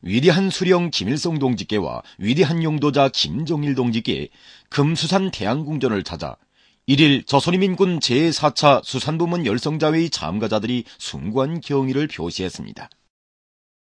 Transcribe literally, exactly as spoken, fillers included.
위대한 수령 김일성 동지께와 위대한 용도자 김정일 동지께 금수산 태양궁전을 찾아 일 일 조선인민군 제사 차 수산부문 열성자회의 참가자들이 숭고한 경의를 표시했습니다.